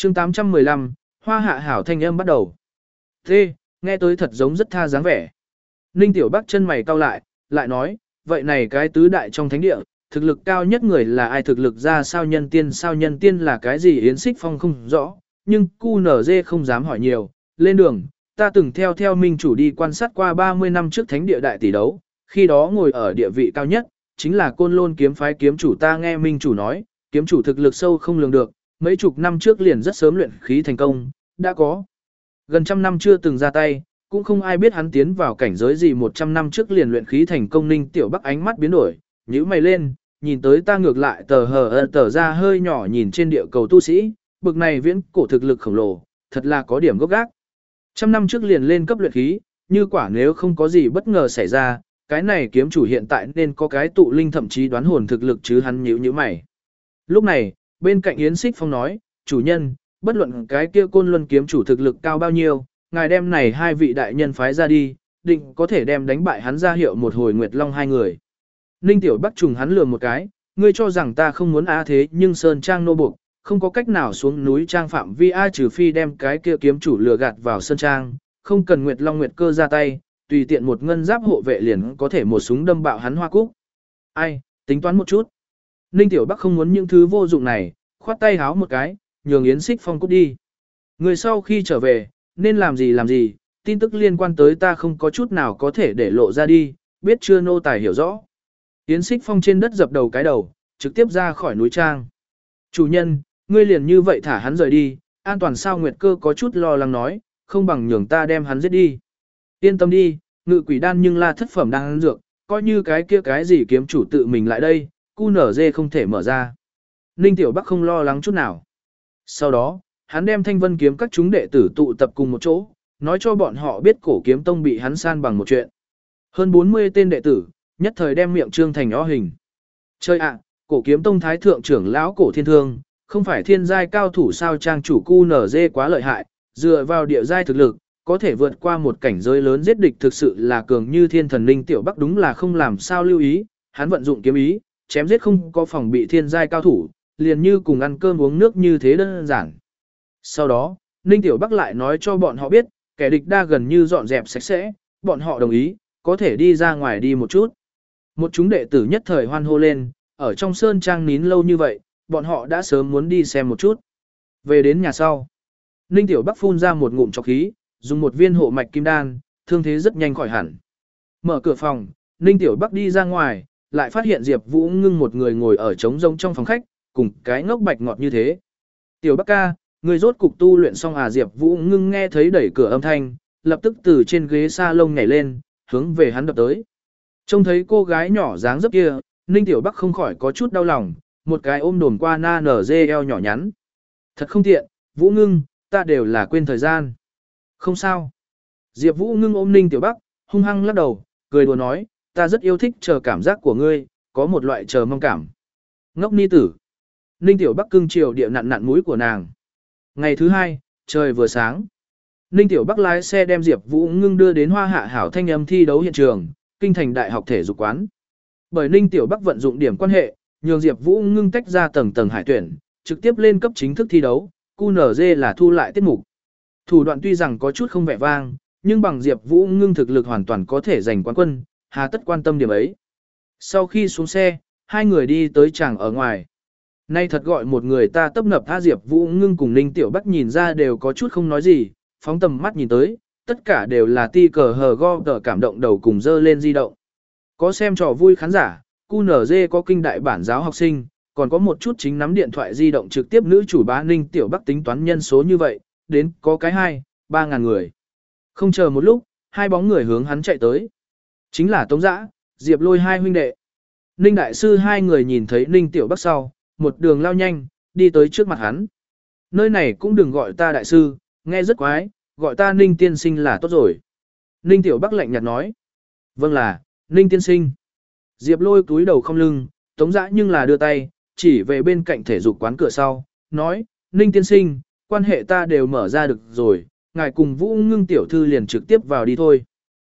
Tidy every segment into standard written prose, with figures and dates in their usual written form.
chương 815, hoa hạ hảo thanh âm bắt đầu. Thế, nghe tới thật giống rất tha dáng vẻ. Ninh Tiểu Bắc chân mày cau lại nói, vậy này cái tứ đại trong thánh địa, thực lực cao nhất người là ai, thực lực ra sao nhân tiên là cái gì Yến Xích Phong không rõ, nhưng QNZ không dám hỏi nhiều, lên đường, ta từng theo minh chủ đi quan sát qua 30 năm trước thánh địa đại tỷ đấu, khi đó ngồi ở địa vị cao nhất, chính là Côn Lôn kiếm phái kiếm chủ, ta nghe minh chủ nói, kiếm chủ thực lực sâu không lường được, mấy chục năm trước liền rất sớm luyện khí thành công, đã có gần trăm năm chưa từng ra tay, cũng không ai biết hắn tiến vào cảnh giới gì 100 năm trước liền luyện khí thành công. Ninh Tiểu Bắc ánh mắt biến đổi, nhíu mày lên, nhìn tới ta ngược lại tờ ra hơi nhỏ nhìn trên địa cầu tu sĩ, bực này viễn cổ thực lực khổng lồ, thật là có điểm gốc gác. Trăm năm trước liền lên cấp luyện khí, như quả nếu không có gì bất ngờ xảy ra, cái này kiếm chủ hiện tại nên có cái tụ linh thậm chí đoán hồn thực lực chứ, hắn nhíu mày. Lúc này, bên cạnh Yến Xích Phong nói, chủ nhân, bất luận cái kia Côn Luân kiếm chủ thực lực cao bao nhiêu, ngài đem này hai vị đại nhân phái ra đi, định có thể đem đánh bại hắn ra hiệu một hồi Nguyệt Long hai người. Ninh Tiểu Bắc trùng hắn lườm một cái, ngươi cho rằng ta không muốn thế nhưng Sơn Trang nô buộc, không có cách nào xuống núi trang phạm vi trừ phi đem cái kia kiếm chủ lừa gạt vào Sơn Trang, không cần Nguyệt Long Nguyệt Cơ ra tay, tùy tiện một ngân giáp hộ vệ liền có thể một súng đâm bạo hắn hoa cúc. Ai, tính toán một chút. Ninh Tiểu Bắc không muốn những thứ vô dụng này, khoát tay háo một cái, nhường Yến Xích Phong cút đi. Người sau khi trở về, nên làm gì, tin tức liên quan tới ta không có chút nào có thể để lộ ra đi, biết chưa, nô tài hiểu rõ. Yến Xích Phong trên đất dập đầu cái đầu, trực tiếp ra khỏi núi trang. Chủ nhân, ngươi liền như vậy thả hắn rời đi, an toàn sao? Nguyệt Cơ có chút lo lắng nói, không bằng nhường ta đem hắn giết đi. Yên tâm đi, ngự quỷ đan nhưng là thất phẩm đang ăn dược, coi như cái kia cái gì kiếm chủ tự mình lại đây, QNZ không thể mở ra. Ninh Tiểu Bắc không lo lắng chút nào. Sau đó, hắn đem Thanh Vân kiếm các chúng đệ tử tụ tập cùng một chỗ, nói cho bọn họ biết Cổ Kiếm Tông bị hắn san bằng một chuyện. Hơn 40 tên đệ tử, nhất thời đem miệng trương thành o hình. Chơi ạ, Cổ Kiếm Tông thái thượng trưởng lão Cổ Thiên Thương, không phải thiên giai cao thủ sao? Trang chủ QNZ quá lợi hại, dựa vào địa giai thực lực, có thể vượt qua một cảnh giới lớn giết địch, thực sự là cường như thiên thần. Ninh Tiểu Bắc đúng là không làm sao lưu ý, hắn vận dụng kiếm ý, chém giết không có phòng bị thiên giai cao thủ, liền như cùng ăn cơm uống nước như thế đơn giản. Sau đó, Ninh Tiểu Bắc lại nói cho bọn họ biết, kẻ địch đa gần như dọn dẹp sạch sẽ, bọn họ đồng ý, có thể đi ra ngoài đi một chút. Một chúng đệ tử nhất thời hoan hô lên, ở trong sơn trang nín lâu như vậy, bọn họ đã sớm muốn đi xem một chút. Về đến nhà sau, Ninh Tiểu Bắc phun ra một ngụm trọc khí, dùng một viên hộ mạch kim đan, thương thế rất nhanh khỏi hẳn. Mở cửa phòng, Ninh Tiểu Bắc đi ra ngoài, lại phát hiện Diệp Vũ Ngưng một người ngồi ở trống rỗng trong phòng khách, cùng cái ngốc bạch ngọt như thế. Tiểu Bắc ca, người rốt cục tu luyện xong à? Diệp Vũ Ngưng nghe thấy đẩy cửa âm thanh, lập tức từ trên ghế salon nhảy lên, hướng về hắn đập tới. Trông thấy cô gái nhỏ dáng dấp kia, Ninh Tiểu Bắc không khỏi có chút đau lòng, một cái ôm đồn qua na nở dê eo nhỏ nhắn. Thật không tiện, Vũ Ngưng, ta đều là quên thời gian. Không sao. Diệp Vũ Ngưng ôm Ninh Tiểu Bắc, hung hăng lắc đầu, cười đùa nói, ta rất yêu thích chờ cảm giác của ngươi, có một loại chờ mong cảm. Ngốc ni tử. Ninh Tiểu Bắc cưng chiều địa nặn mũi của nàng. Ngày thứ hai, trời vừa sáng. Ninh Tiểu Bắc lái xe đem Diệp Vũ Ngưng đưa đến Hoa Hạ hảo thanh âm thi đấu hiện trường, kinh thành đại học thể dục quán. Bởi Ninh Tiểu Bắc vận dụng điểm quan hệ, nhường Diệp Vũ Ngưng tách ra tầng hải tuyển, trực tiếp lên cấp chính thức thi đấu, QNZ là thu lại tiết mục. Thủ đoạn tuy rằng có chút không vẻ vang, nhưng bằng Diệp Vũ Ngưng thực lực hoàn toàn có thể giành quán quân, hà tất quan tâm điểm ấy. Sau khi xuống xe, hai người đi tới tràng ở ngoài. Nay thật gọi một người ta tấp nập. Diệp Vũ Ngưng cùng Ninh Tiểu Bắc nhìn ra đều có chút không nói gì, phóng tầm mắt nhìn tới, tất cả đều là ti cờ hờ go tờ cảm động đầu cùng dơ lên di động. Có xem trò vui khán giả, QNZ có kinh đại bản giáo học sinh, còn có một chút chính nắm điện thoại di động trực tiếp nữ chủ bá. Ninh Tiểu Bắc tính toán nhân số như vậy, đến có cái 2-3 ngàn người. Không chờ một lúc, hai bóng người hướng hắn chạy tới. Chính là Tống Dã, Diệp Lôi hai huynh đệ. Ninh đại sư hai người nhìn thấy Ninh Tiểu Bắc sau, một đường lao nhanh, đi tới trước mặt hắn. Nơi này cũng đừng gọi ta đại sư, nghe rất quái, gọi ta Ninh tiên sinh là tốt rồi. Ninh Tiểu Bắc lạnh nhạt nói. Vâng là, Ninh tiên sinh. Diệp Lôi cúi đầu không lưng, Tống Dã nhưng là đưa tay, chỉ về bên cạnh thể dục quán cửa sau, nói, Ninh tiên sinh, quan hệ ta đều mở ra được rồi, ngài cùng Vũ Ngưng tiểu thư liền trực tiếp vào đi thôi.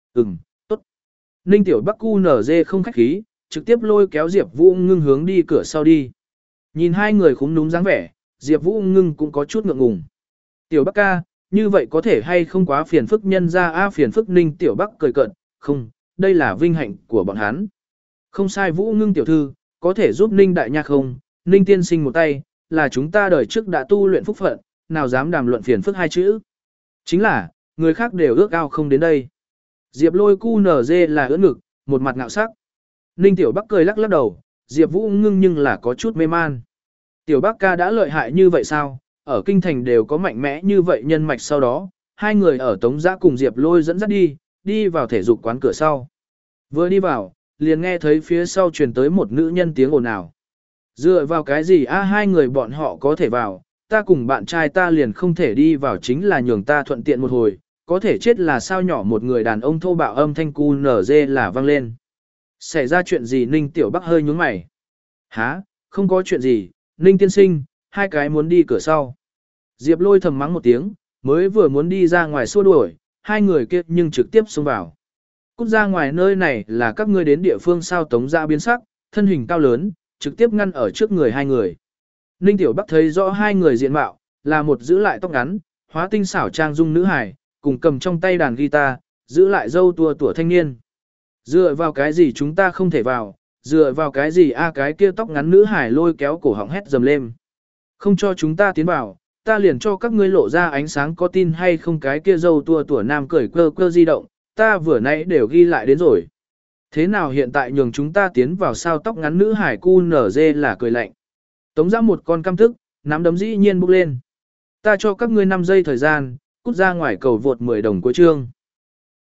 Tốt. Ninh Tiểu Bắc QNZ không khách khí, trực tiếp lôi kéo Diệp Vũ Ngưng hướng đi cửa sau đi. Nhìn hai người khúm núm dáng vẻ, Diệp Vũ Ngưng cũng có chút ngượng ngùng. Tiểu Bắc ca, như vậy có thể hay không quá phiền phức nhân ra phiền phức Ninh Tiểu Bắc cười cợt, không, đây là vinh hạnh của bọn hắn. Không sai Vũ Ngưng tiểu thư, có thể giúp Ninh đại nha không, Ninh tiên sinh một tay, là chúng ta đời trước đã tu luyện phúc phận, nào dám đàm luận phiền phức hai chữ. Chính là, người khác đều ước ao không đến đây. Diệp Lôi cu nở dê là ưỡn ngực, một mặt ngạo sắc. Ninh Tiểu Bắc cười lắc lắc đầu, Diệp Vũ Ngưng nhưng là có chút mê man. Tiểu Bắc ca đã lợi hại như vậy sao? Ở kinh thành đều có mạnh mẽ như vậy nhân mạch sau đó, hai người ở Tống Giã cùng Diệp Lôi dẫn dắt đi vào thể dục quán cửa sau. Vừa đi vào, liền nghe thấy phía sau truyền tới một nữ nhân tiếng ồn ào. Dựa vào cái gì hai người bọn họ có thể vào, ta cùng bạn trai ta liền không thể đi vào chính là nhường ta thuận tiện một hồi, có thể chết là sao nhỏ một người đàn ông thô bạo âm thanh cu nở dê là vang lên. Xảy ra chuyện gì Ninh Tiểu Bắc hơi nhướng mày. Hả, không có chuyện gì, Ninh tiên sinh, hai cái muốn đi cửa sau. Diệp Lôi thầm mắng một tiếng, mới vừa muốn đi ra ngoài xua đuổi, hai người kia nhưng trực tiếp xông vào. Cút ra ngoài nơi này là các ngươi đến địa phương sao Tống Giã biến sắc, thân hình cao lớn, trực tiếp ngăn ở trước người hai người. Ninh Tiểu Bắc thấy rõ hai người diện mạo, là một giữ lại tóc ngắn, hóa tinh xảo trang dung nữ hài, cùng cầm trong tay đàn guitar, giữ lại râu tua tủa thanh niên. Dựa vào cái gì chúng ta không thể vào, dựa vào cái gì cái kia tóc ngắn nữ hài lôi kéo cổ họng hét dầm lên. Không cho chúng ta tiến vào, ta liền cho các ngươi lộ ra ánh sáng có tin hay không cái kia râu tua tủa nam cười cơ cơ di động, ta vừa nãy đều ghi lại đến rồi. Thế nào hiện tại nhường chúng ta tiến vào sao tóc ngắn nữ hải cu nở dê là cười lạnh. Tống Giã một con căm tức, nắm đấm dĩ nhiên bốc lên. Ta cho các ngươi 5 giây thời gian, cút ra ngoài cầu vượt 10 đồng cuối chương.